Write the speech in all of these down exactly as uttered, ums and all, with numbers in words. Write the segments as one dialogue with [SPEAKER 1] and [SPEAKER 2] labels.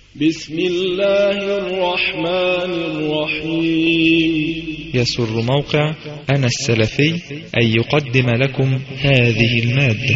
[SPEAKER 1] بسم الله الرحمن الرحيم.
[SPEAKER 2] يسر موقع أنا السلفي أن يقدم لكم هذه المادة.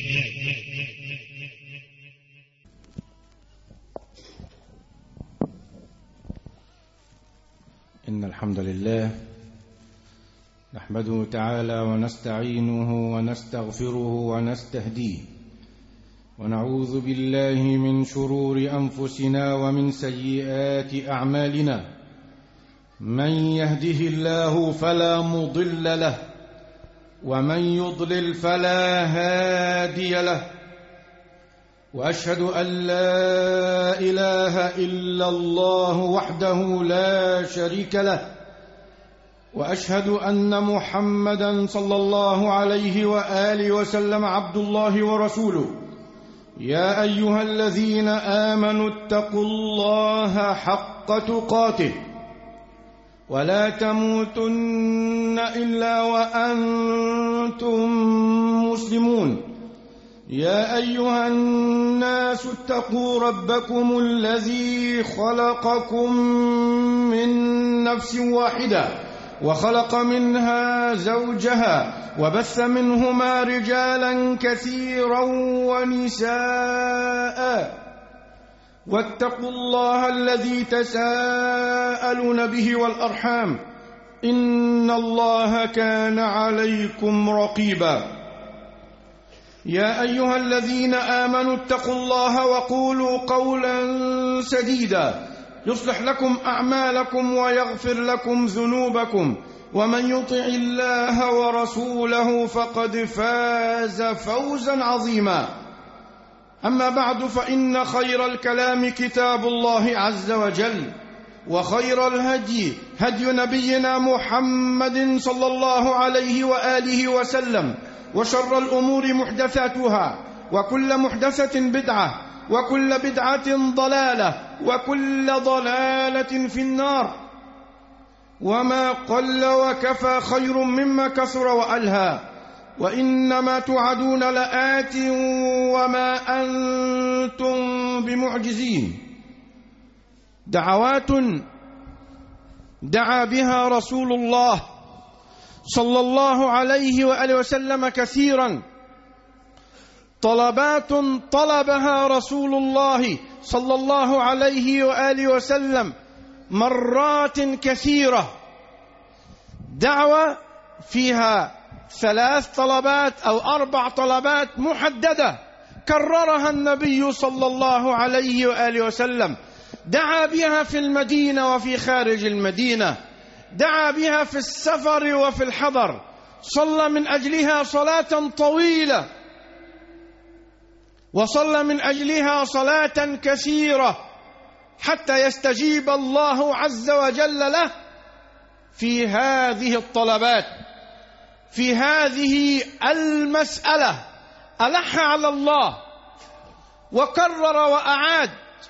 [SPEAKER 3] إن الحمد لله نحمده تعالى ونستعينه ونستغفره ونستهديه، ونعوذ بالله من شرور أنفسنا ومن سيئات أعمالنا. من يهده الله فلا مضل له، ومن يضلل فلا هادي له، وأشهد أن لا إله إلا الله وحده لا شريك له، وأشهد أن محمدًا صلى الله عليه وآله وسلم عبد الله ورسوله. يا أيها الذين آمنوا اتقوا الله حق تقاته ولا تموتن إلا وأنتم مسلمون. يا أيها الناس اتقوا ربكم الذي خلقكم من نفس واحدة وخلق منها زوجها وبث منهما رجالا كثيرا ونساء، واتقوا الله الذي تساءلون به والأرحام، إن الله كان عليكم رقيبا. يا أيها الذين آمنوا اتقوا الله وقولوا قولا سديدا يصلح لكم أعمالكم ويغفر لكم ذنوبكم، ومن يطع الله ورسوله فقد فاز فوزا عظيما. أما بعد، فإن خير الكلام كتاب الله عز وجل، وخير الهدي هدي نبينا محمد صلى الله عليه وآله وسلم، وشر الأمور محدثاتها، وكل محدثة بدعة، وكل بدعة ضلالة، وكل ضلالة في النار. وما قل وكفى خير مما كثر وألهى، وإنما توعدون لآت وما أنتم بمعجزين. دعوات دعا بها رسول الله صلى الله عليه وآله وسلم كثيرا، طلبات طلبها رسول الله صلى الله عليه وآله وسلم مرات كثيرة. دعوة فيها ثلاث طلبات أو أربع طلبات محددة كررها النبي صلى الله عليه وآله وسلم. دعا بها في المدينة وفي خارج المدينة، دعا بها في السفر وفي الحضر، صلى من أجلها صلاة طويلة، وصلى من أجلها صلاة كثيرة، حتى يستجيب الله عز وجل له في هذه الطلبات، في هذه المسألة. ألح على الله وكرر وأعاد،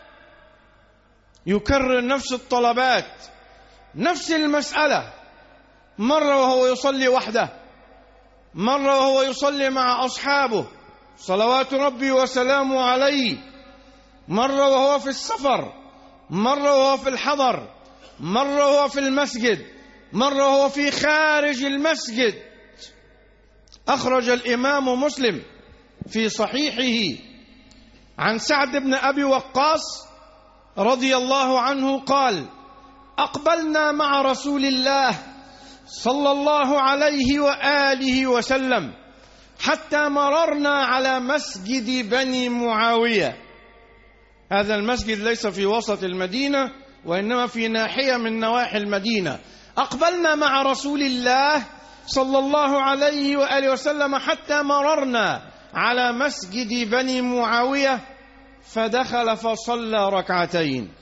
[SPEAKER 3] يكرر نفس الطلبات، نفس المسألة، مرة وهو يصلي وحده، مرة وهو يصلي مع أصحابه صلوات ربي وسلامه عليه، مرة وهو في السفر، مرة وهو في الحضر، مرة وهو في المسجد، مرة وهو في خارج المسجد. أخرج الإمام مسلم في صحيحه عن سعد بن أبي وقاص رضي الله عنه قال: أقبلنا مع رسول الله صلى الله عليه وآله وسلم حتى مررنا على مسجد بني معاوية. هذا المسجد ليس في وسط المدينة، وإنما في ناحية من نواحي المدينة. أقبلنا مع رسول الله صلى الله عليه وآله وسلم حتى مررنا على مسجد بني معاوية، فدخل فصلى ركعتين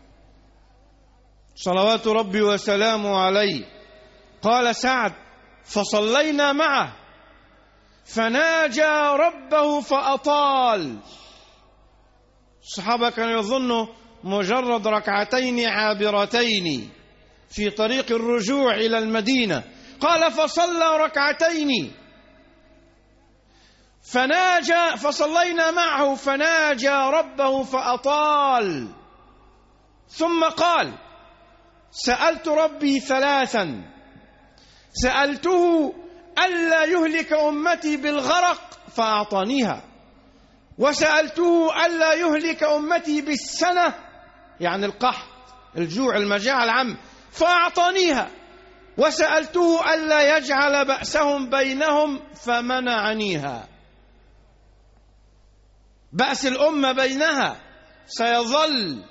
[SPEAKER 3] صلوات ربي وسلامه عليه. قال سعد: فصلينا معه فناجى ربه فأطال. الصحابة كانوا يظنوا مجرد ركعتين عابرتين في طريق الرجوع إلى المدينة. قال: فصلى ركعتين فناجى فصلينا معه فناجى ربه فأطال. ثم قال: سألت ربي ثلاثا، سألته ألا يهلك أمتي بالغرق فأعطانيها، وسألته ألا يهلك أمتي بالسنة، يعني القحط، الجوع، المجاعة العام، فأعطانيها، وسألته ألا يجعل بأسهم بينهم فمنعنيها. بأس الأمة بينها سيظل،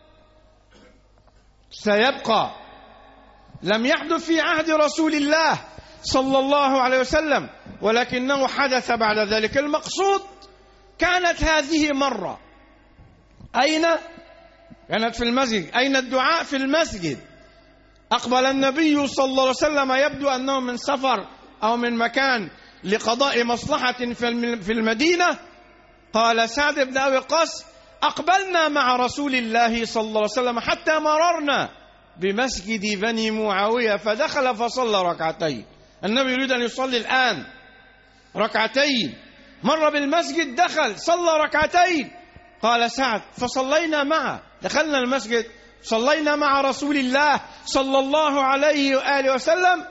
[SPEAKER 3] سيبقى، لم يحدث في عهد رسول الله صلى الله عليه وسلم، ولكنه حدث بعد ذلك. المقصود كانت هذه مرة. أين؟ كانت في المسجد. أين الدعاء؟ في المسجد. أقبل النبي صلى الله عليه وسلم، يبدو أنه من سفر أو من مكان لقضاء مصلحة في المدينة. قال سعد بن أبي وقاص: أقبلنا مع رسول الله صلى الله عليه وسلم حتى مررنا بمسجد بني معاوية فدخل فصلى ركعتين. النبي يريد أن يصلي الآن ركعتين، مر بالمسجد، دخل صلى ركعتين. قال سعد: فصلينا معه، دخلنا المسجد صلينا مع رسول الله صلى الله عليه وآله وسلم،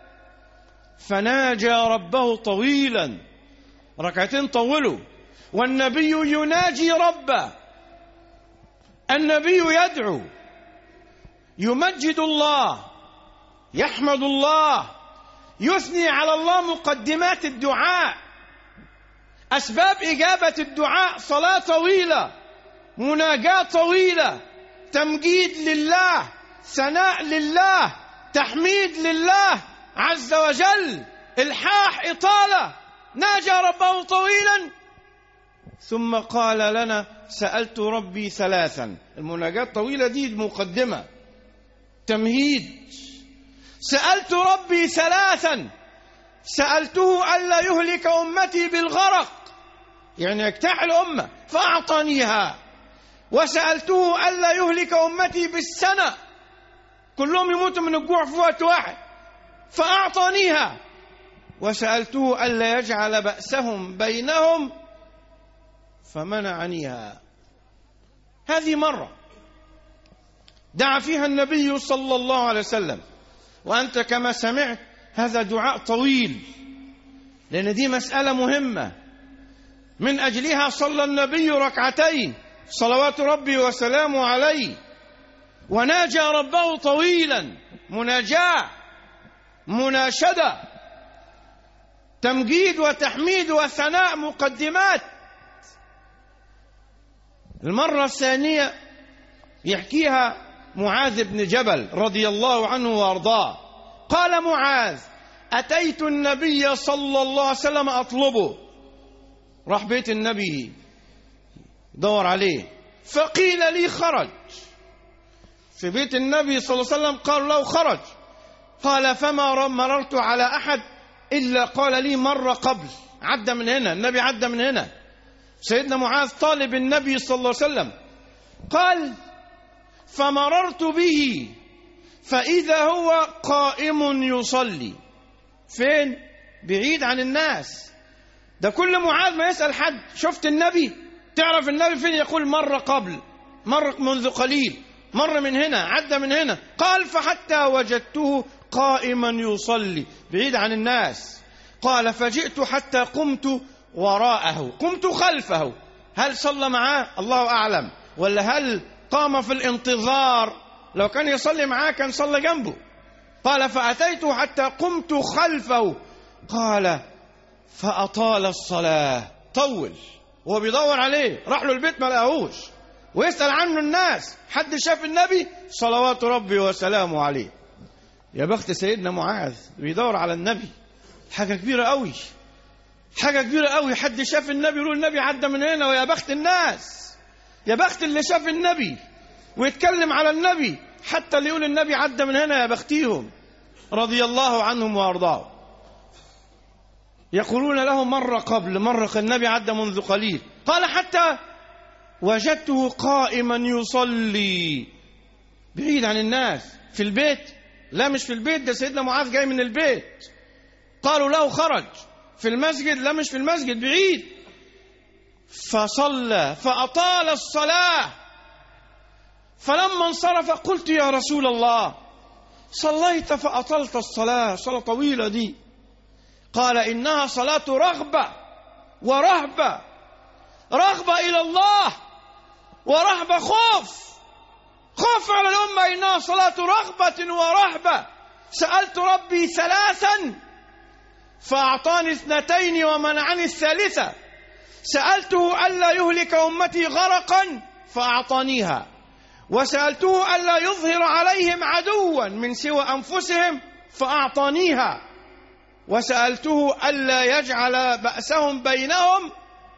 [SPEAKER 3] فناجى ربه طويلا، ركعتين طولوا، والنبي يناجي ربه، النبي يدعو، يمجد الله، يحمد الله، يثني على الله. مقدمات الدعاء، أسباب إجابة الدعاء: صلاة طويلة، مناجاة طويلة، تمجيد لله، ثناء لله، تحميد لله عز وجل، إلحاح، إطالة. ناجى ربه طويلا، ثم قال لنا: سألت ربي ثلاثا. المناجاة الطويلة دي مقدمة، تمهيد. سألت ربي ثلاثا، سألته ألا يهلك أمتي بالغرق، يعني يجتاح الأمة، فأعطانيها، وسألته ألا يهلك أمتي بالسنة، كلهم يموتوا من الجوع في وقت واحد، فأعطانيها، وسألته ألا يجعل بأسهم بينهم فمنعنيها. هذه مرة دعا فيها النبي صلى الله عليه وسلم، وأنت كما سمعت هذا دعاء طويل، لأن دي مسألة مهمة، من أجلها صلى النبي ركعتين صلوات ربي وسلامه عليه، وناجى ربه طويلا، مناجاة، مناشدة، تمجيد وتحميد وثناء، مقدمات. المرة الثانية يحكيها معاذ بن جبل رضي الله عنه وارضاه. قال معاذ: أتيت النبي صلى الله عليه وسلم أطلبه، راح بيت النبي دور عليه، فقيل لي خرج. في بيت النبي صلى الله عليه وسلم قال له خرج. قال: فما مررت على أحد إلا قال لي مر قبل، عدى من هنا، النبي عدى من هنا. سيدنا معاذ طالب النبي صلى الله عليه وسلم. قال: فمررت به فإذا هو قائم يصلي. فين؟ بعيد عن الناس. ده كل معاذ ما يسأل حد: شفت النبي؟ تعرف النبي فين؟ يقول مر قبل، مر منذ قليل، مر من هنا، عدى من هنا. قال: فحتى وجدته قائما يصلي، بعيد عن الناس. قال: فجئت حتى قمت وراءه، قمت خلفه. هل صلى معاه؟ الله أعلم، ولا هل قام في الانتظار؟ لو كان يصلي معاه كان صلى جنبه. قال: فأتيت حتى قمت خلفه. قال: فأطال الصلاة، طول، وهو بيدور عليه، راح له البيت ما لقاهوش، ويسأل عنه الناس: حد شاف النبي؟ صلوات ربي وسلامه عليه. يا بخت سيدنا معاذ بيدور على النبي، حاجة كبيرة قوي، حاجة كبيرة قوي. حد شاف النبي يقول النبي عدى من هنا، ويا بخت الناس، يا بخت اللي شاف النبي ويتكلم على النبي، حتى اللي يقول النبي عدى من هنا يا بختيهم، رضي الله عنهم وارضاهم. يقولون له مر قبل، مر النبي عدى منذ قليل. قال: حتى وجدته قائما يصلي، بعيد عن الناس. في البيت؟ لا، مش في البيت، ده سيدنا معاذ جاي من البيت. قالوا له خرج. في المسجد؟ لا، مش في المسجد، بعيد. فصلى فأطال الصلاة، فلما انصرف قلت يا رسول الله صليت فأطلت الصلاة، صلاة طويلة دي. قال إنها صلاة رغبة ورهبة، رغبة إلى الله ورهبة خوف، خوف على الأمة. إنها صلاة رغبة ورهبة. سألت ربي ثلاثا فأعطاني اثنتين ومنعني الثالثة. سألته ألا يهلك أمتي غرقا فأعطانيها، وسألته ألا يظهر عليهم عدوا من سوى أنفسهم فأعطانيها، وسألته ألا يجعل بأسهم بينهم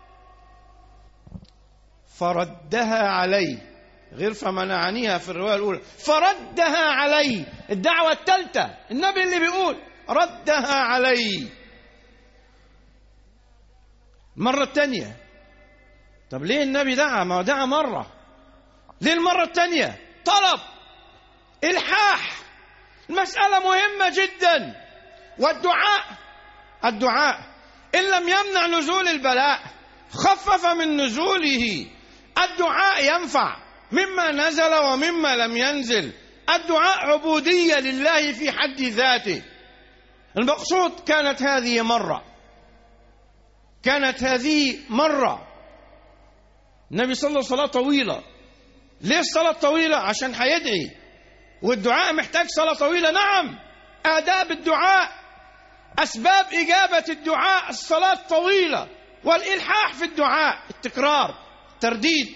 [SPEAKER 3] فردها علي، غير فمنعنيها في الرواية الأولى، فردها علي. الدعوة الثالثة النبي اللي بيقول ردها علي. مرة الثانية، طب ليه النبي دعا؟ ما دعا مرة، ليه المرة الثانية؟ طلب، إلحاح، المسألة مهمة جدا. والدعاء الدعاء إن لم يمنع نزول البلاء خفف من نزوله. الدعاء ينفع مما نزل ومما لم ينزل. الدعاء عبودية لله في حد ذاته. المقصود كانت هذه مرة، كانت هذه مرة. النبي صلى الله عليه وسلم صلاة طويلة. ليه الصلاة طويلة؟ عشان هيدعي، والدعاء محتاج صلاة طويلة. نعم، آداب الدعاء، أسباب إجابة الدعاء الصلاة الطويلة، والإلحاح في الدعاء، التكرار، الترديد.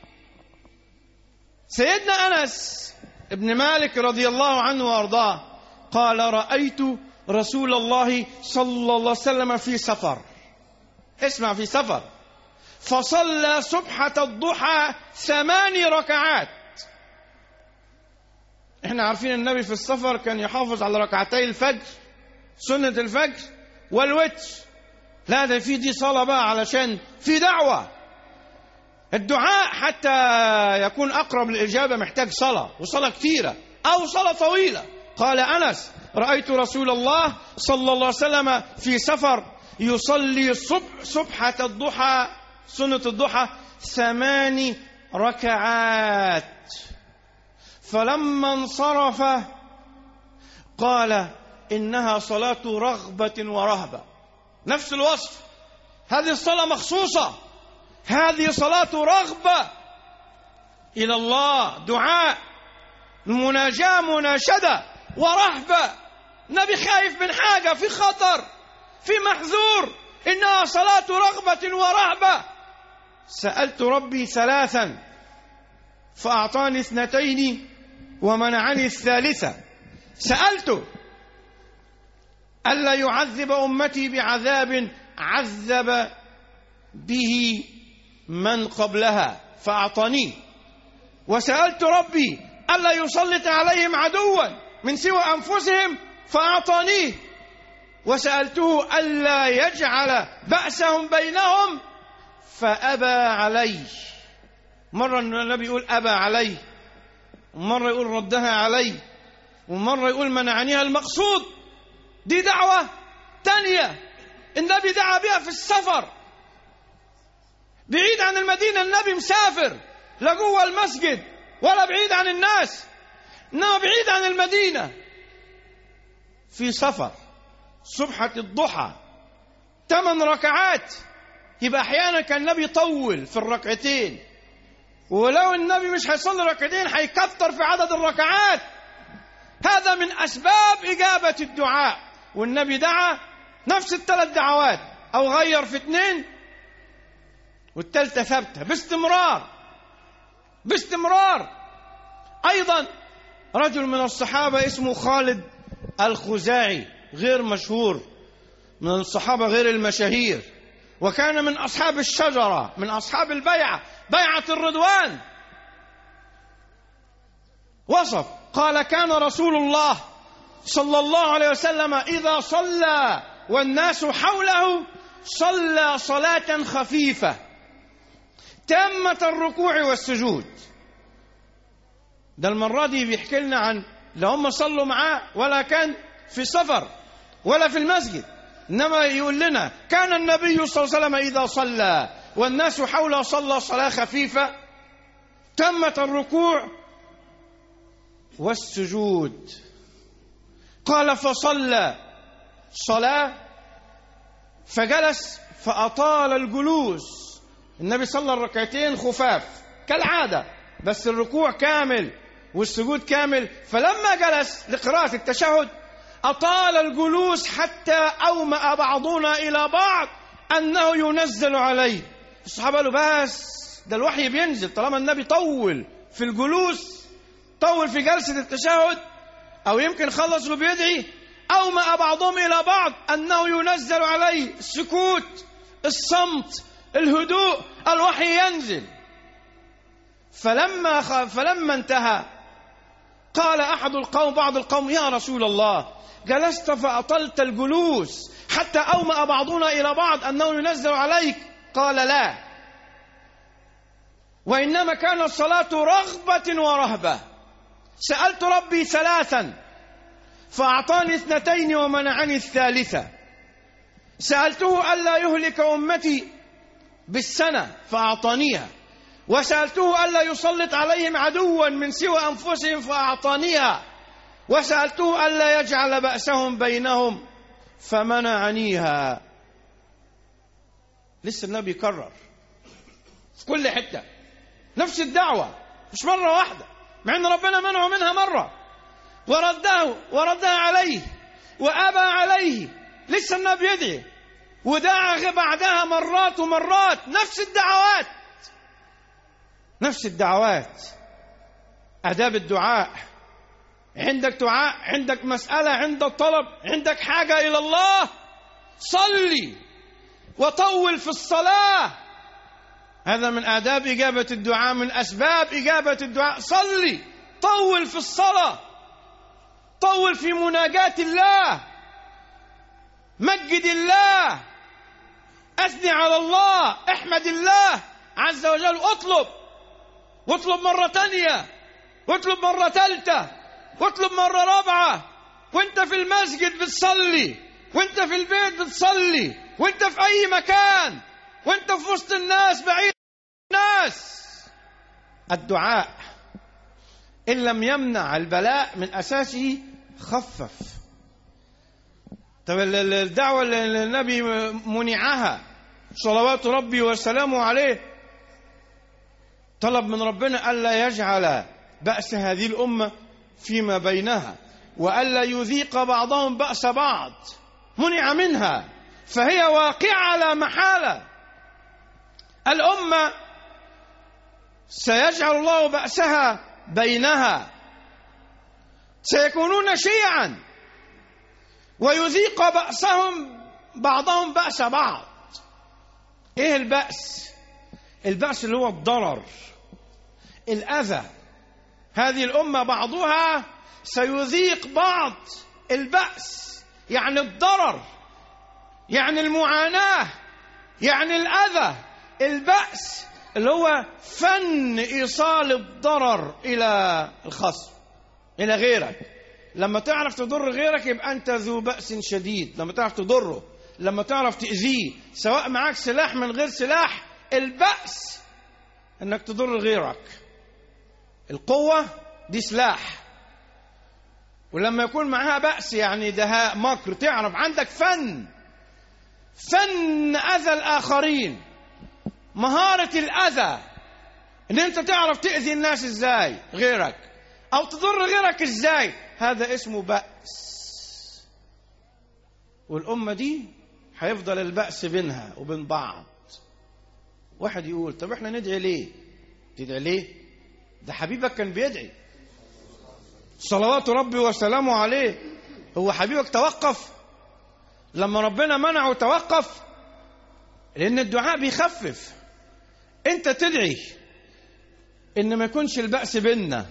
[SPEAKER 3] سيدنا أنس ابن مالك رضي الله عنه وأرضاه قال رأيت رسول الله صلى الله عليه وسلم في سفر، اسمع، في سفر، فصلى سبحة الضحى ثماني ركعات. احنا عارفين النبي في السفر كان يحافظ على ركعتي الفجر، سنة الفجر والوتر. لا، ده في دي صلاة بقى، علشان في دعوة. الدعاء حتى يكون أقرب للإجابة محتاج صلاة، وصلاة كثيرة أو صلاة طويلة. قال أنس رأيت رسول الله صلى الله عليه وسلم في سفر يصلي صبح سبحة الضحى، سنة الضحى، ثماني ركعات. فلما انصرف قال إنها صلاة رغبة ورهبة. نفس الوصف، هذه الصلاة مخصوصة، هذه صلاة رغبة إلى الله، دعاء، مناجاة، مناشدة، ورهبة. النبي خايف من حاجة، في خطر، في محذور. إنها صلاة رغبة ورهبة. سألت ربي ثلاثا فأعطاني اثنتين ومنعني الثالثة. سألته ألا يعذب أمتي بعذاب عذب به من قبلها فأعطانيه، وسألت ربي ألا يسلط عليهم عدوا من سوى أنفسهم فأعطانيه، وسألته ألا يجعل بأسهم بينهم فأبى علي. مرة النبي يقول أبى علي، ومرة يقول ردها علي، ومرة يقول منعنيها. المقصود دي دعوة تانية النبي دعا بها في السفر، بعيد عن المدينة. النبي مسافر، لا جوه المسجد ولا بعيد عن الناس، إنما بعيد عن المدينة، في سفر. سبحة الضحى ثمان ركعات. يبقى أحيانا كان النبي يطول في الركعتين، ولو النبي مش هيصلي ركعتين هيكتر في عدد الركعات. هذا من أسباب إجابة الدعاء. والنبي دعا نفس الثلاث دعوات، أو غير في اثنين والثالثة ثابتة باستمرار باستمرار. أيضا رجل من الصحابة اسمه خالد الخزاعي، غير مشهور، من الصحابة غير المشاهير، وكان من أصحاب الشجرة، من أصحاب البيعة، بيعة الرضوان. وصف قال كان رسول الله صلى الله عليه وسلم إذا صلى والناس حوله صلى صلاة خفيفة تامة الركوع والسجود. ده المرة دي بيحكي لنا عن لا هم صلوا معاه ولا كان في سفر ولا في المسجد، إنما يقول لنا كان النبي صلى الله عليه وسلم إذا صلى والناس حوله صلى صلاة خفيفة تامة الركوع والسجود. قال فصلى صلاة فجلس فأطال الجلوس. النبي صلى الركعتين خفاف كالعادة، بس الركوع كامل والسجود كامل. فلما جلس لقراءة التشهد أطال الجلوس حتى أومأ بعضنا إلى بعض أنه ينزل عليه. الصحابة قالوا بس ده الوحي بينزل، طالما النبي طول في الجلوس، طول في جلسة التشهد، أو يمكن خلص وبيدعي، أومأ بعضهم إلى بعض أنه ينزل عليه. السكوت، الصمت، الهدوء، الوحي ينزل. فلما خ... فلما انتهى قال أحد القوم بعض القوم: يا رسول الله، جلست فأطلت الجلوس حتى أومأ بعضنا إلى بعض أنه ينزل عليك. قال: لا، وإنما كانت الصلاة رغبة ورهبة. سألت ربي ثلاثا فأعطاني اثنتين ومنعني الثالثة. سألته ألا يهلك أمتي بالسنة فأعطانيها، وسألته ألا يسلط عليهم عدوا من سوى أنفسهم فأعطانيها، وسألته ألا يجعل بأسهم بينهم فمنعنيها. لسه النبي يكرر في كل حتة نفس الدعوة، مش مرة واحدة، مع أن ربنا منعه منها مرة ورده وردها عليه وأبى عليه. لسه النبي يدعي ودعا بعدها مرات ومرات نفس الدعوات نفس الدعوات. آداب الدعاء. عندك دعاء، عندك مسألة، عندك طلب، عندك حاجة إلى الله، صلي وطول في الصلاة. هذا من آداب إجابة الدعاء، من أسباب إجابة الدعاء. صلي، طول في الصلاة، طول في مناجاة الله، مجد الله، أثني على الله، احمد الله عز وجل. اطلب واطلب مرة تانية واطلب مرة ثالثة واطلب مرة رابعة، وانت في المسجد بتصلي، وانت في البيت بتصلي، وانت في أي مكان، وانت في وسط الناس، بعيد الناس. الدعاء إن لم يمنع البلاء من أساسه خفف. طب الدعوة اللي النبي منعها صلوات ربي وسلامه عليه، طلب من ربنا ألا يجعل بأس هذه الأمة فيما بينها، وألا يذيق بعضهم بأس بعض. منع منها فهي واقعة على محالة. الأمة سيجعل الله بأسها بينها، سيكونون شيعا ويذيق بأسهم بعضهم بأس بعض. ايه البأس؟ البأس اللي هو الضرر، الأذى. هذه الأمة بعضها سيذيق بعض البأس، يعني الضرر، يعني المعاناة، يعني الأذى. البأس اللي هو فن إيصال الضرر إلى الخصم، إلى غيرك. لما تعرف تضر غيرك يبقى أنت ذو بأس شديد. لما تعرف تضره، لما تعرف تأذيه، سواء معك سلاح من غير سلاح. البأس أنك تضر غيرك. القوة دي سلاح، ولما يكون معها بأس يعني دهاء، مكر، تعرف عندك فن فن أذى الآخرين، مهارة الأذى، إن أنت تعرف تأذي الناس إزاي، غيرك، أو تضر غيرك إزاي. هذا اسمه بأس. والأمة دي هيفضل البأس بينها وبين بعض. واحد يقول: طب احنا ندعي ليه؟ تدعي ليه؟ ده حبيبك كان بيدعي صلوات ربي وسلامه عليه. هو حبيبك توقف لما ربنا منعه؟ توقف؟ لأن الدعاء بيخفف. انت تدعي ان ما يكونش البأس بيننا،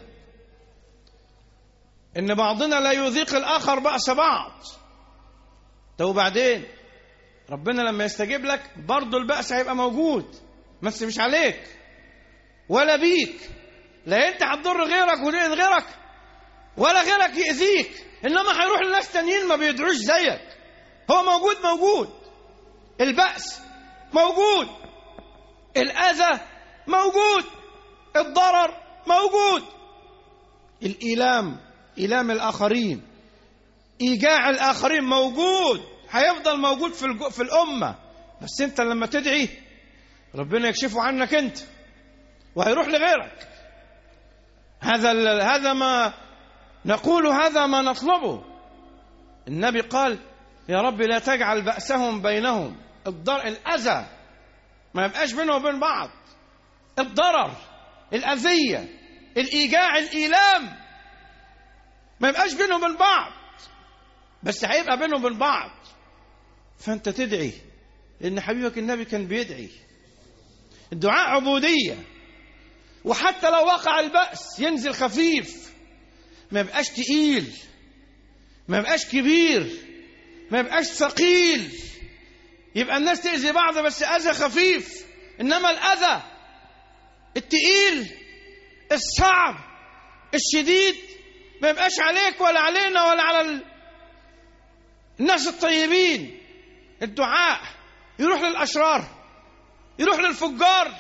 [SPEAKER 3] ان بعضنا لا يذيق الآخر بأس بعض. طب وبعدين ربنا لما يستجيب لك برضه البأس هيبقى موجود، بس مش عليك ولا بيك. لا انت هتضر غيرك وتأذي غيرك، ولا غيرك يأذيك، انما هيروح لناس تانيين ما بيدعوش زيك. هو موجود موجود، البأس موجود، الأذى موجود، الضرر موجود. الإيلام، إيلام الآخرين، إيجاع الآخرين موجود، هيفضل موجود في في الأمة. بس أنت لما تدعي ربنا يكشفه عنك أنت وهيروح لغيرك. هذا هذا ما نقول، هذا ما نطلبه. النبي قال يا رب لا تجعل بأسهم بينهم، الضر الأذى ما يبقاش بينهم وبين بعض، الضرر، الأذية، الإيجاع، الإيلام ما يبقاش بينهم وبين بعض، بس هيبقى بينهم وبين بعض. فأنت تدعي، لأن حبيبك النبي كان بيدعي. الدعاء عبودية، وحتى لو وقع البأس ينزل خفيف، ما يبقاش تقيل، ما يبقاش كبير، ما يبقاش ثقيل. يبقى الناس تأذي بعض بس أذى خفيف، إنما الأذى التقيل الصعب الشديد ما يبقاش عليك ولا علينا ولا على الناس الطيبين. الدعاء يروح للأشرار، يروح للفجار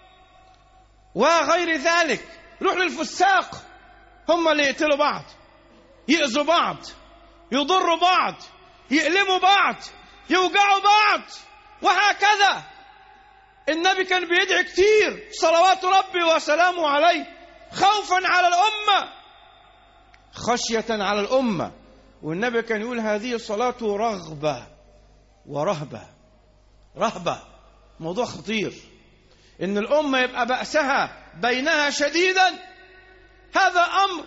[SPEAKER 3] وغير ذلك، يروح للفساق، هم اللي يقتلوا بعض، يؤذوا بعض، يضروا بعض، يألموا بعض، يوجعوا بعض، وهكذا. النبي كان بيدعي كتير صلوات ربي وسلامه عليه، خوفا على الأمة، خشية على الأمة. والنبي كان يقول هذه الصلاة رغبة ورهبة. رهبة موضوع خطير، إن الأمة يبقى بأسها بينها شديدا، هذا أمر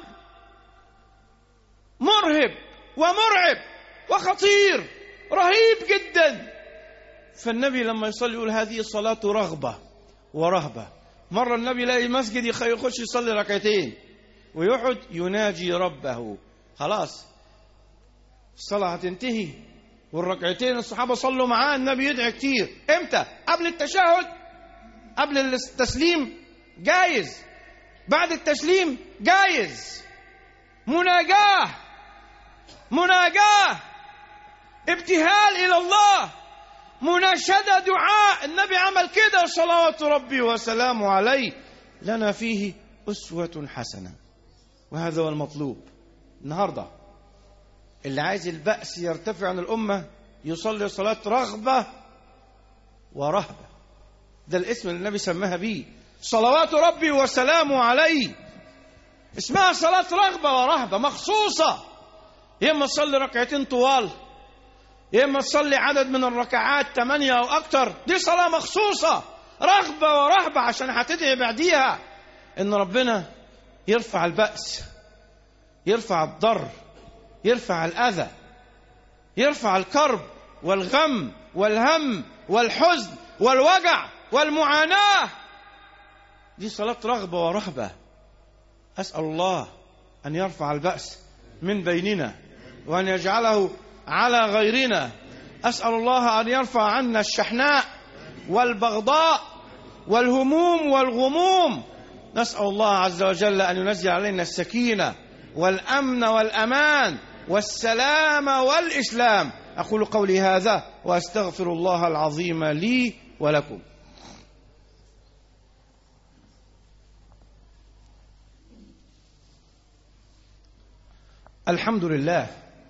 [SPEAKER 3] مرهب ومرعب وخطير رهيب جدا. فالنبي لما يصلي يقول هذه الصلاة رغبة ورهبة. مرة النبي يلاقي مسجد يخش يصلي ركعتين ويقعد يناجي ربه، خلاص الصلاة هتنتهي والركعتين الصحابة صلوا معاه، النبي يدعي كتير. امتى؟ قبل التشهد، قبل التسليم جايز، بعد التسليم جايز. مناجاة، مناجاة، ابتهال إلى الله، مناشدة، دعاء. النبي عمل كده صلوات ربي وسلامه عليه، لنا فيه أسوة حسنة. وهذا هو المطلوب النهاردة. اللي عايز البأس يرتفع عن الأمة يصلي صلاة رغبة ورهبة، ده الاسم اللي النبي سماها بيه، صلوات ربي وسلامه عليه. اسمها صلاة رغبة ورهبة مخصوصة. يا إما تصلي ركعتين طوال، يا إما تصلي عدد من الركعات ثمانية أو أكتر، دي صلاة مخصوصة رغبة ورهبة، عشان هتدعي بعديها إن ربنا يرفع البأس، يرفع الضر، يرفع الأذى، يرفع الكرب والغم والهم والحزن والوجع والمعاناة. دي صلاة رغبة ورهبة. أسأل الله أن يرفع البأس من بيننا وأن يجعله على غيرنا. أسأل الله أن يرفع عنا الشحناء والبغضاء والهموم والغموم. نسأل الله عز وجل أن ينزل علينا السكينة والأمن والأمان والسلام والإسلام. أقول قولي هذا وأستغفر الله العظيم لي ولكم. الحمد لله،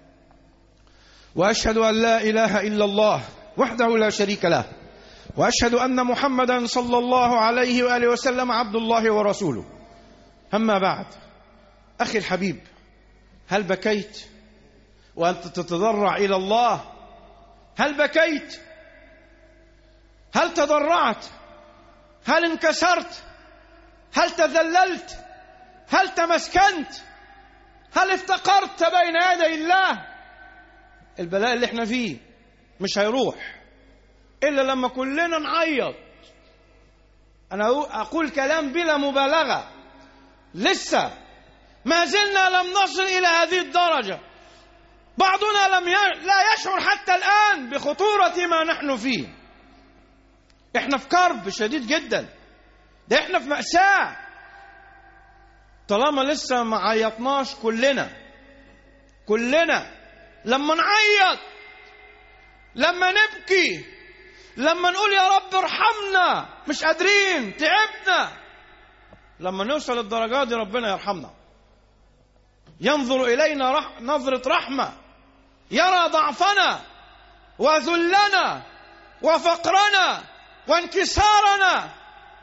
[SPEAKER 3] وأشهد أن لا إله إلا الله وحده لا شريك له، وأشهد أن محمدا صلى الله عليه وآله وسلم عبد الله ورسوله. أما بعد، أخي الحبيب، هل بكيت وأنت تتضرع إلى الله؟ هل بكيت؟ هل تضرعت؟ هل انكسرت؟ هل تذللت؟ هل تمسكنت؟ هل افتقرت بين يدي الله؟ البلاء اللي احنا فيه مش هيروح إلا لما كلنا نعيط. أنا أقول كلام بلا مبالغة، لسه ما زلنا لم نصل إلى هذه الدرجة. بعضنا لم ي... لا يشعر حتى الآن بخطورة ما نحن فيه. احنا في كرب شديد جدا، ده احنا في مأساة. طالما لسه ما عيطناش كلنا كلنا لما نعيط، لما نبكي، لما نقول يا رب ارحمنا، مش قادرين، تعبنا، لما نوصل الدرجات دي ربنا يرحمنا. ينظر إلينا رح... نظرة رحمة، يرى ضعفنا وذلنا وفقرنا وانكسارنا.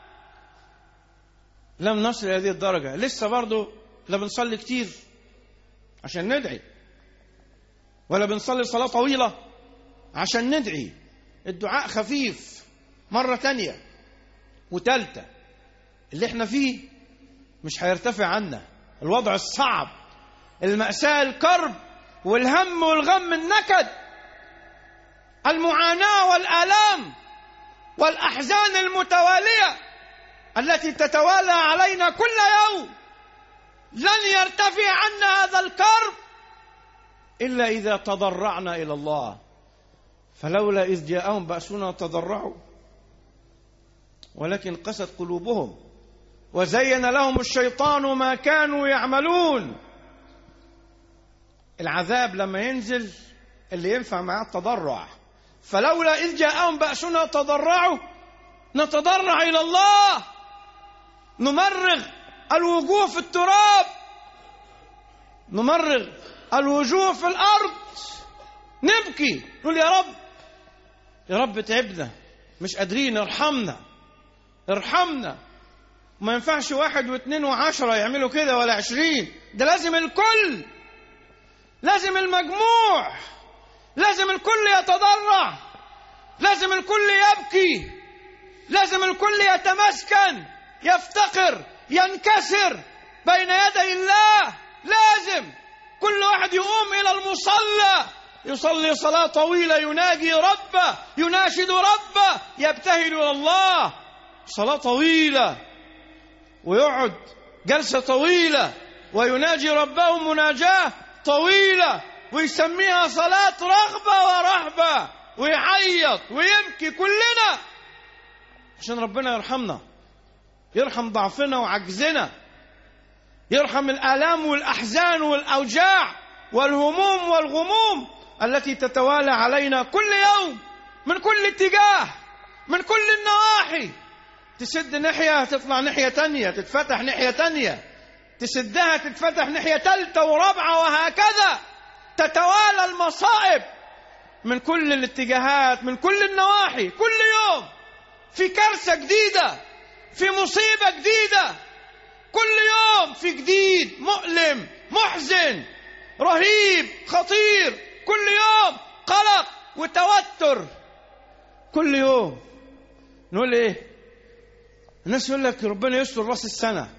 [SPEAKER 3] لم نصل إلى هذه الدرجة، لسه برضو لا بنصلي كتير عشان ندعي، ولا بنصلي صلاة طويلة عشان ندعي. الدعاء خفيف مرة تانية وتالتة. اللي احنا فيه مش هيرتفع عنا، الوضع الصعب، المأساة، الكرب والهم والغم، النكد، المعاناة والآلام والأحزان المتوالية التي تتوالى علينا كل يوم، لن يرتفع عنا هذا الكرب إلا إذا تضرعنا إلى الله. فلولا إذ جاءهم بأسنا تضرعوا ولكن قست قلوبهم وزين لهم الشيطان ما كانوا يعملون. العذاب لما ينزل اللي ينفع معاه التضرع. فلولا إذ جاءهم بأسنا تضرعوا، نتضرع إلى الله، نمرغ الوجوه في التراب، نمرغ الوجوه في الأرض، نبكي نقول يا رب، يا رب تعبنا، مش قادرين، ارحمنا ارحمنا. ما ينفعش واحد واثنين وعشرة يعملوا كده ولا عشرين، ده لازم الكل، لازم المجموع، لازم الكل يتضرع، لازم الكل يبكي، لازم الكل يتمسكن، يفتقر، ينكسر بين يدي الله. لازم كل واحد يقوم إلى المصلى، يصلي صلاة طويلة، يناجي ربه، يناشد ربه، يبتهل إلى الله صلاة طويلة، ويقعد جلسة طويلة ويناجي ربه مناجاة طويلة، ويسميها صلاة رغبة ورهبة، ويعيط ويبكي كلنا عشان ربنا يرحمنا، يرحم ضعفنا وعجزنا، يرحم الآلام والأحزان والأوجاع والهموم والغموم التي تتوالى علينا كل يوم من كل اتجاه، من كل النواحي. تسد ناحية تطلع ناحية تانية، تتفتح ناحية تانية، تسدها تتفتح ناحية تالتة ورابعة، وهكذا تتوالى المصائب من كل الاتجاهات، من كل النواحي. كل يوم في كارثة جديدة، في مصيبة جديدة، كل يوم في جديد مؤلم محزن رهيب خطير، كل يوم قلق وتوتر. كل يوم نقول ايه؟ الناس يقول لك ربنا يستر راس السنة.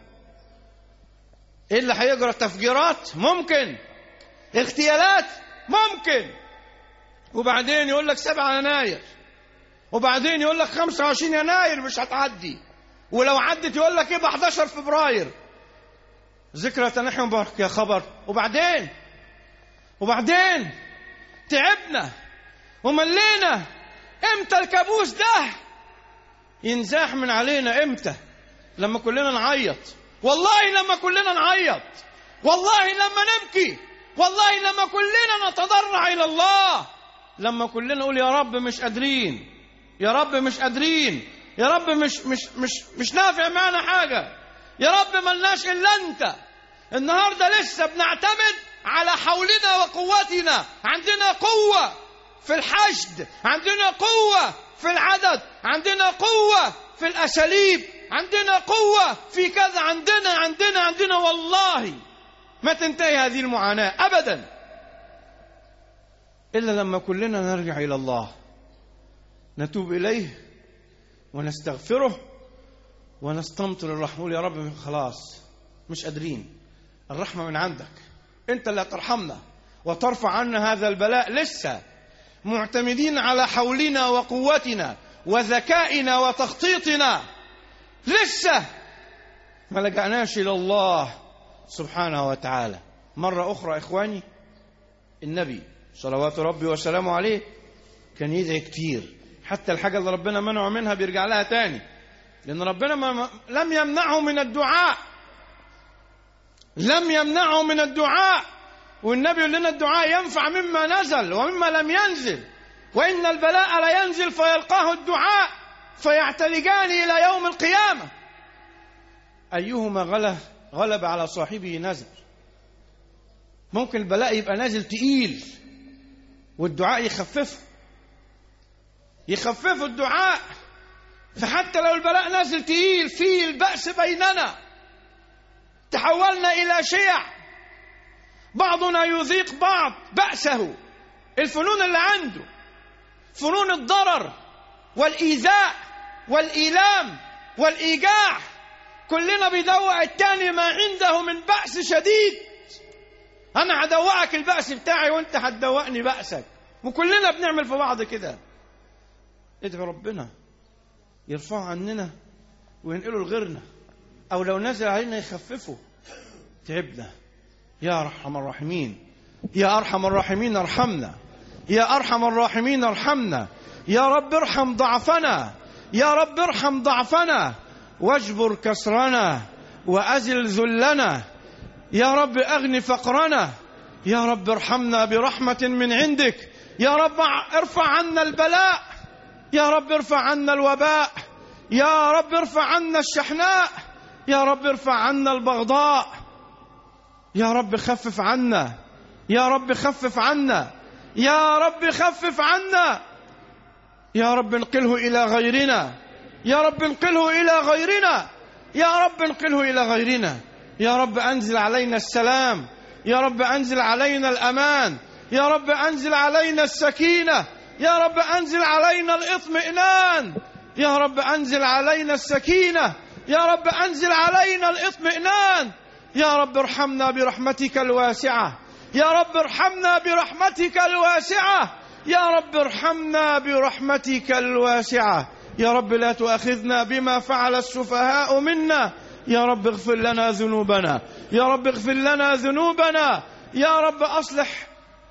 [SPEAKER 3] ايه اللي هيجرى؟ تفجيرات ممكن، اغتيالات ممكن، وبعدين يقول لك سبعة يناير، وبعدين يقول لك خمسة وعشرين يناير مش هتعدي، ولو عدت يقول لك يبقى أحد عشر فبراير ذكرى تنحي مبارك. يا خبر! وبعدين وبعدين تعبنا وملينا. امتى الكابوس ده ينزاح من علينا؟ امتى؟ لما كلنا نعيط، والله لما كلنا نعيط، والله لما نبكي، والله لما كلنا نتضرع إلى الله، لما كلنا نقول يا رب مش قادرين، يا رب مش قادرين، يا رب مش مش مش مش نافع معنا حاجة، يا رب ملناش إلا أنت. النهاردة لسه بنعتمد على حولنا وقوتنا، عندنا قوة في الحشد، عندنا قوة في العدد، عندنا قوة في الأساليب، عندنا قوة في كذا، عندنا عندنا عندنا والله ما تنتهي هذه المعاناة أبدا إلا لما كلنا نرجع إلى الله، نتوب إليه ونستغفره ونستمطر الرحمة. يا رب خلاص مش قادرين، الرحمة من عندك، أنت اللي ترحمنا وترفع عنا هذا البلاء. لسه معتمدين على حولنا وقوتنا وذكائنا وتخطيطنا، لسه ما لجعناش إلى الله سبحانه وتعالى. مرة أخرى إخواني، النبي صلوات ربي وسلامه عليه كان يدعي كتير، حتى الحاجة اللي ربنا منعه منها بيرجع لها تاني، لأن ربنا ما لم يمنعه من الدعاء، لم يمنعه من الدعاء. والنبي يقول لنا الدعاء ينفع مما نزل ومما لم ينزل، وإن البلاء لا ينزل فيلقاه الدعاء فيعتلجان إلى يوم القيامة، أيهما غلب غلب على صاحبه نزل. ممكن البلاء يبقى نازل تقيل والدعاء يخففه، يخففه الدعاء. فحتى لو البلاء نازل تقيل فيه البأس بيننا، تحولنا إلى شيع، بعضنا يذيق بعض بأسه، الفنون اللي عنده، فنون الضرر والإيذاء والإيلام والإيجاع، كلنا بيدوق التاني ما عنده من بأس شديد. أنا هدوقك البأس بتاعي وأنت هتدوقني بأسك، وكلنا بنعمل في بعض كده. ادعو ربنا يرفعه عننا وينقله لغيرنا، أو لو نزل علينا يخففه. تعبنا. يا أرحم الراحمين، يا أرحم الراحمين ارحمنا، يا أرحم الراحمين ارحمنا. يا رب ارحم ضعفنا، يا رب ارحم ضعفنا واجبر كسرنا وأزل ذلنا. يا رب أغن فقرنا، يا رب ارحمنا برحمة من عندك. يا رب ارفع عنا البلاء، يا رب ارفع عنا الوباء، يا رب ارفع عنا الشحناء، يا رب ارفع عنا البغضاء. يا رب خفف عنا، يا رب خفف عنا، يا رب خفف عنا. يا رب انقله إلى غيرنا، يا رب انقله إلى غيرنا، يا رب انقله إلى غيرنا. يا رب أنزل علينا السلام، يا رب أنزل علينا الأمان، يا رب أنزل علينا السكينة، يا رب أنزل علينا الاطمئنان، يا رب أنزل علينا السكينة، يا رب أنزل علينا الاطمئنان. يا رب ارحمنا برحمتك الواسعة، يا رب ارحمنا برحمتك الواسعة، يا رب ارحمنا برحمتك الواسعة. يا رب لا تؤاخذنا بما فعل السفهاء منا، يا رب اغفر لنا ذنوبنا، يا رب اغفر لنا ذنوبنا. يا رب أصلح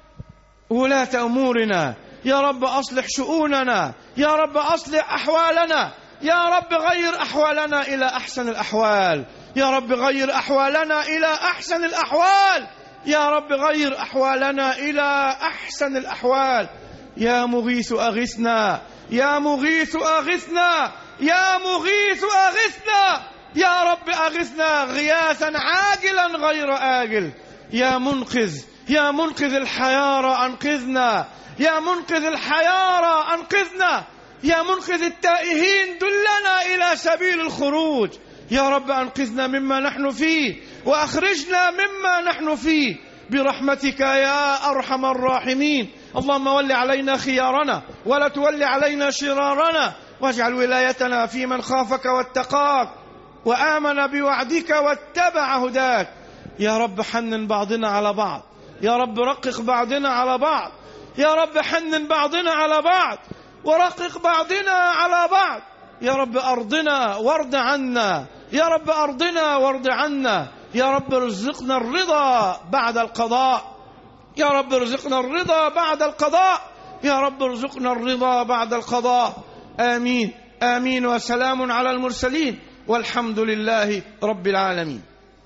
[SPEAKER 3] ولاة أمورنا، يا رب أصلح شؤوننا، يا رب أصلح أحوالنا، يا رب غير أحوالنا إلى أحسن الأحوال، يا رب غير أحوالنا إلى أحسن الأحوال، يا رب غير أحوالنا إلى أحسن الأحوال. يا مغيث أغثنا، يا مغيث أغثنا، يا مغيث أغثنا، يا رب أغثنا غياثا عاجلا غير آجل. يا منقذ، يا منقذ الحيارى أنقذنا، يا منقذ الحيارى أنقذنا، يا منقذ التائهين دلنا إلى سبيل الخروج. يا رب أنقذنا مما نحن فيه وأخرجنا مما نحن فيه برحمتك يا أرحم الراحمين. اللهم ول علينا خيارنا ولا تول علينا شرارنا، واجعل ولايتنا في من خافك واتقاك وآمن بوعدك واتبع هداك. يا رب حنن بعضنا على بعض، يا رب رقق بعضنا على بعض، يا رب حنن بعضنا على بعض ورقق بعضنا على بعض. يا رب أرضنا وارض عنا، يا رب أرضنا وارض عنا. يا رب ارزقنا الرضا بعد القضاء، يا رب ارزقنا الرضا بعد القضاء، يا رب ارزقنا الرضا بعد القضاء. آمين آمين. وسلام على المرسلين والحمد لله رب العالمين.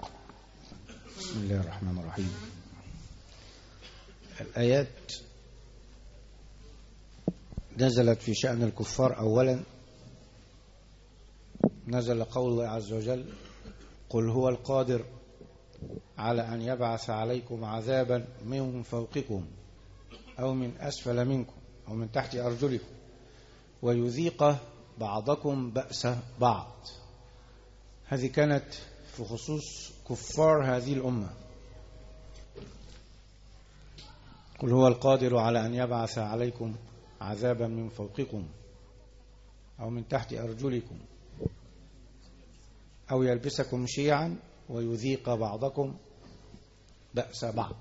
[SPEAKER 4] بسم الله الرحمن الرحيم. الآيات نزلت في شأن الكفار. أولا نزل قول الله عز وجل: قل هو القادر على أن يبعث عليكم عذابا من فوقكم أو من أسفل منكم أو من تحت أرجلكم ويذيق بعضكم بأس بعض. هذه كانت في خصوص كفار هذه الأمة. قل هو القادر على أن يبعث عليكم عذابا من فوقكم أو من تحت أرجلكم أو يلبسكم شيعا ويذيق بعضكم بأس بعض.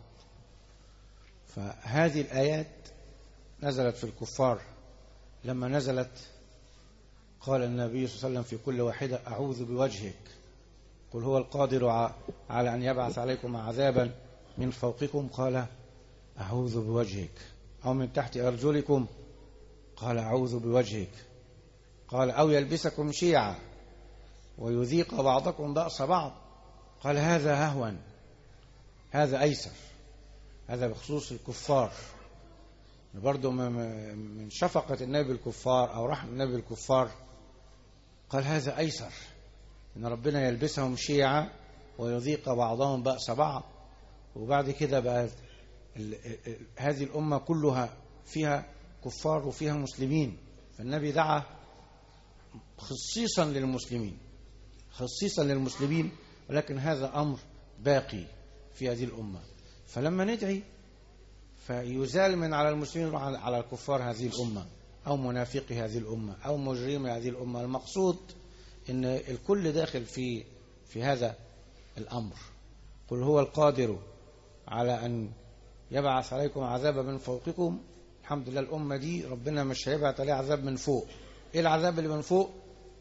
[SPEAKER 4] فهذه الآيات نزلت في الكفار. لما نزلت قال النبي صلى الله عليه وسلم في كل واحدة: أعوذ بوجهك. قل هو القادر على أن يبعث عليكم عذابا من فوقكم، قال: أعوذ بوجهك. أو من تحت أرجلكم، قال: أعوذ بوجهك. قال: أو يلبسكم شيعا ويذيق بعضكم بأس بعض، قال: هذا أهون، هذا أيسر. هذا بخصوص الكفار. برضو من شفقة النبي الكفار أو رحمة النبي الكفار قال: هذا أيسر، إن ربنا يلبسهم شيعا ويذيق بعضهم بأس بعض، وبعد كده بقى ال ال هذه الأمة كلها فيها كفار وفيها مسلمين، فالنبي دعا خصيصا للمسلمين خصيصا للمسلمين ولكن هذا أمر باقي في هذه الأمة. فلما ندعي فيزال من على المسلمين على الكفار هذه الأمة أو منافقي هذه الأمة أو مجرمي هذه الأمة. المقصود إن الكل داخل في في هذا الأمر. قل هو القادر على أن يبعث عليكم عذابا من فوقكم. الحمد لله الأمة دي ربنا مش هيبعث عليها عذاب من فوق. إيه العذاب اللي من فوق؟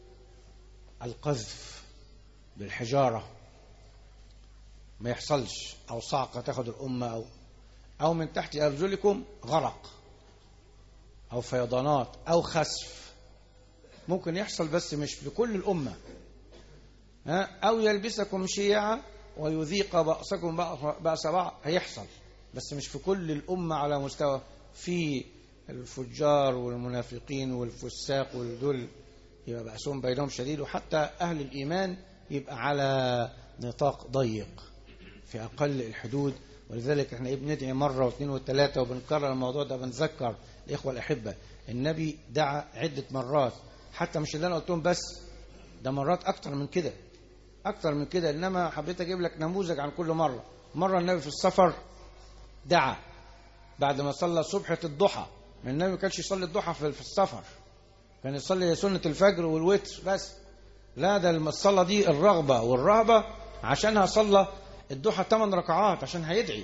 [SPEAKER 4] القذف بالحجارة ما يحصلش، أو صعقة تاخد الأمة، أو أو من تحت أرجلكم غرق أو فيضانات أو خسف. ممكن يحصل بس مش لكل الأمة. أو يلبسكم شيعا ويذيق بأسكم بأس بعض، هيحصل بس مش في كل الأمة على مستوى. في الفجار والمنافقين والفساق والدول يبقى بأسهم بينهم شديد، وحتى أهل الإيمان يبقى على نطاق ضيق في أقل الحدود. ولذلك احنا بندعي مرة واثنين وثلاثة وبنكرر الموضوع ده، بنذكر الإخوة الأحبة النبي دعا عدة مرات، حتى مش اللي أنا قلتهم بس، ده مرات أكتر من كده أكتر من كده إنما حبيت أجيب لك نموذج عن كل مرة. مرة النبي في السفر دعا بعد ما صلى صبحة الضحى، من النبي ما كانش يصلي الضحى في السفر، كان يصلي سنة الفجر والوتر بس. لا، ده الصلاة دي الرغبة والرهبة عشانها صلى الضحى ثمان ركعات عشان هيدعي.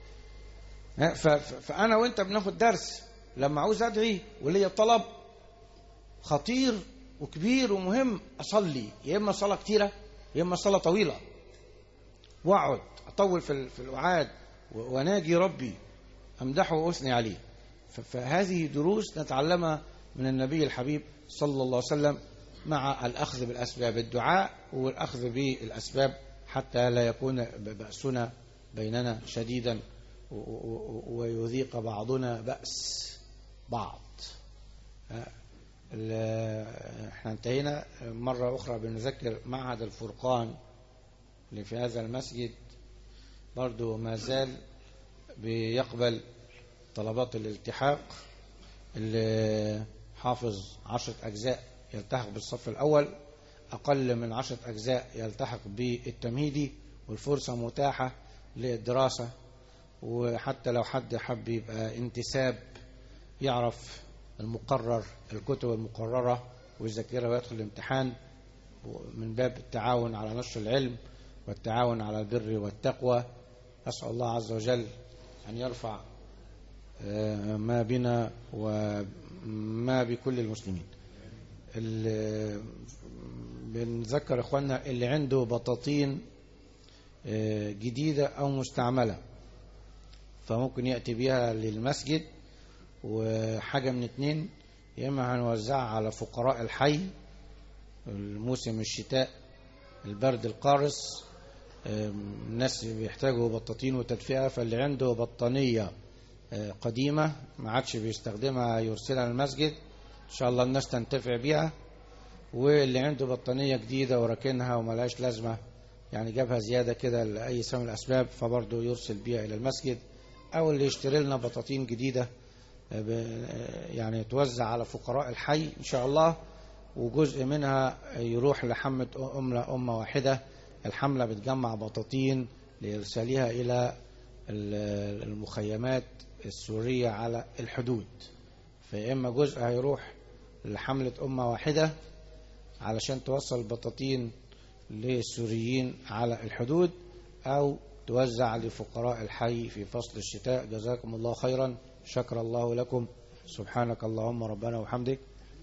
[SPEAKER 4] فأنا وإنت بناخد درس لما عاوز أدعي ولي طلب خطير وكبير ومهم، أصلي يا إما صلاة كتيرة يا إما صلاة طويلة، وأقعد أطول في في الوعاد وناجي ربي أمدحه وأثني عليه. فهذه دروس نتعلمها من النبي الحبيب صلى الله عليه وسلم، مع الأخذ بالأسباب، الدعاء والأخذ بالأسباب حتى لا يكون بأسنا بيننا شديدا ويذيق بعضنا بأس بعض. احنا انتهينا. مرة أخرى بنذكر معهد الفرقان اللي في هذا المسجد برضو ما زال بيقبل طلبات الالتحاق، اللي حافظ عشرة أجزاء يلتحق بالصف الأول، أقل من عشرة أجزاء يلتحق بالتمهيدي، والفرصة متاحة للدراسة. وحتى لو حد حب يبقى انتساب يعرف المقرر، الكتب المقررة ويذاكرها ويدخل الامتحان، من باب التعاون على نشر العلم والتعاون على البر والتقوى. أسأل الله عز وجل أن يرفع ما بنا وما بكل المسلمين. بنذكر إخواننا اللي عنده بطاطين جديدة أو مستعملة فممكن يأتي بها للمسجد، وحاجة من اتنين، يا إما هنوزعها على فقراء الحي الموسم الشتاء البرد القارس، الناس بيحتاجوا بطاطين وتدفئة، فاللي عنده بطانية قديمة ما عادش بيستخدمها يرسلها للمسجد إن شاء الله الناس تنتفع بيها، واللي عنده بطانية جديدة وراكنها وملهاش لازمة يعني جابها زيادة كده لأي سبب من الأسباب فبرضه يرسل بيها إلى المسجد، أو اللي يشتري لنا بطاطين جديدة يعني توزع على فقراء الحي إن شاء الله، وجزء منها يروح لحملة أمة أمة واحدة. الحملة بتجمع بطاطين لإرسالها إلى المخيمات السورية على الحدود، فإما جزء هيروح لحملة أمة واحدة علشان توصل البطاطين للسوريين على الحدود، أو توزع لفقراء الحي في فصل الشتاء. جزاكم الله خيرا، شكر الله لكم، سبحانك اللهم ربنا وحمدك،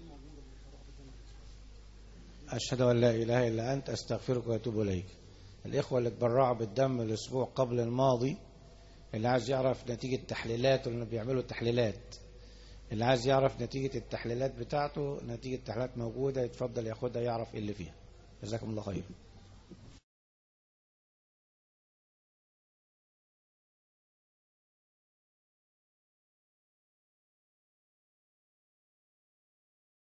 [SPEAKER 4] أشهد أن لا إله إلا أنت، أستغفرك وأتوب إليك. الإخوة اللي تبرعوا بالدم الأسبوع قبل الماضي، اللي عايز يعرف نتيجة تحليلات، اللي بيعملوا تحليلات، اللي عايز يعرف نتيجة التحليلات بتاعته، نتيجة التحليلات موجودة، يتفضل ياخدها يعرف إيه اللي فيها. جزاكم الله خير.